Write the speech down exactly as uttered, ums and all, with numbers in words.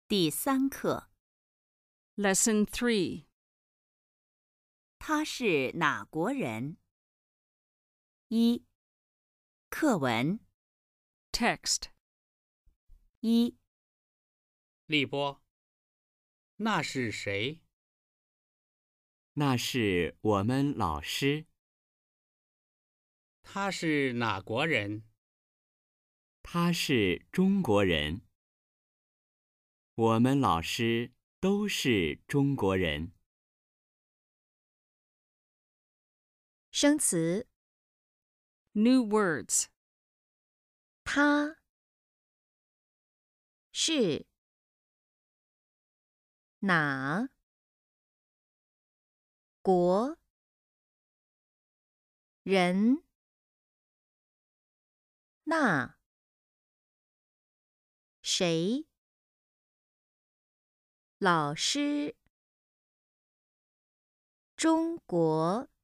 第三课， Lesson three. 他是哪国人？一、课文 Text. 一、 立波，那是谁？ 那是我们老师， 他是哪国人？ 他是中国人。我们老师都是中国人。 生词 New words. 他是哪国人？那谁？老师？中国